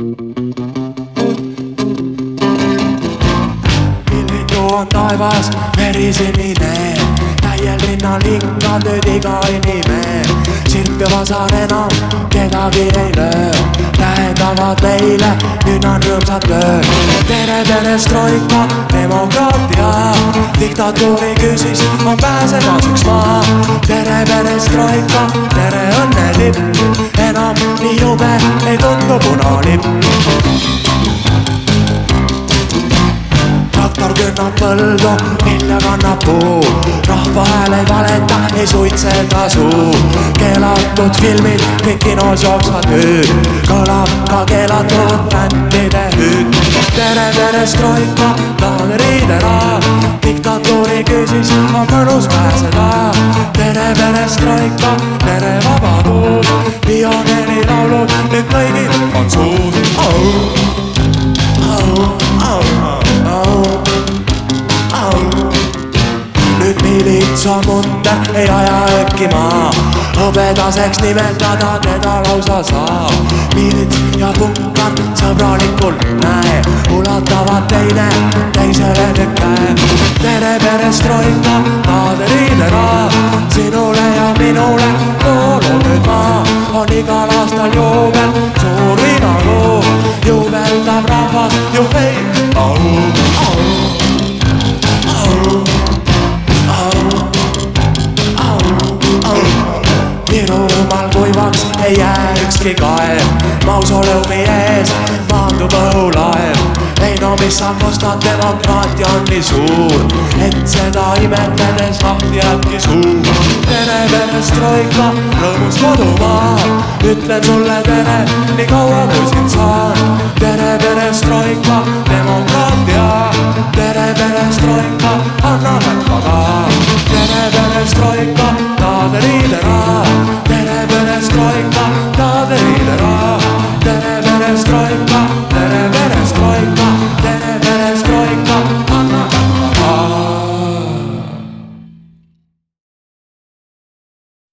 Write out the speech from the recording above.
Pilvitu on taevas verisinine, täiel rinnal hingab nüüd iga inimene. Sirpjava saar enam kedagi ei löö, tähendavad meile, nüüd on rõõmsad lööd. Tere perestroika, demokraatia, diktatuuri küsis, on pääsemaseks maa. Tere perestroika, tere õnnelipp, enam nii jube ei tundu punalipp. Traktor künnab põldu, vilja kannab puu, rahva hääl ei valeta, ei suitseta suu. Keelatud filmid, kõik kinos jooksvad nüüd, kõlab ka keelatud bändide hüüd. Tere perestroika, tahad riidera, diktatuuri küsis, on mõnus pääseda. Tere perestroika, tere vabadus, pioneeri laulud, nüüd kõigil on suus. Nüüd miilitsa munder ei aja ökkima, hõbedaseks nimetada teda lausa saab. Miilits ja punkar sõbralikult näe, ulatavad teine teisele nüüd käe. Tere perestroika, tahad riidera, sinule ja minule koolu nüüd maa. On igal aastal juubel, suur viinakuu, juubeldab rahvas ju hei. Virumaal kuivaks ei jää ükski kaev, mausoleumi ees maandub õhulaev. Ei no mis sa kostad, demokraatia on nii suur, et seda imetledes lahti jääbki suu. Tere perestroika, rõõmus kodumaa, ütlen sulle tere, nii kaua kui siin saan. Tere perestroika, demokraatia, tere perestroika, anna rahva ka. Tere perestroika, tahad riidera, tere perestroika.